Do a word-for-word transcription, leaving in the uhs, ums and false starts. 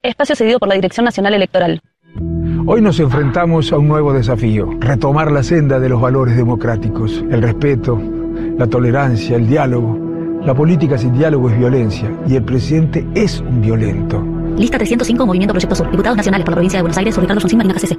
Espacio cedido por la Dirección Nacional Electoral. Hoy nos enfrentamos a un nuevo desafío, retomar la senda de los valores democráticos, el respeto, la tolerancia, el diálogo. La política sin diálogo es violencia y el presidente es un violento. Lista trescientos cinco, Movimiento Proyecto Sur. Diputados nacionales por la provincia de Buenos Aires, Ricardo Alfonsín, Marina Cassese.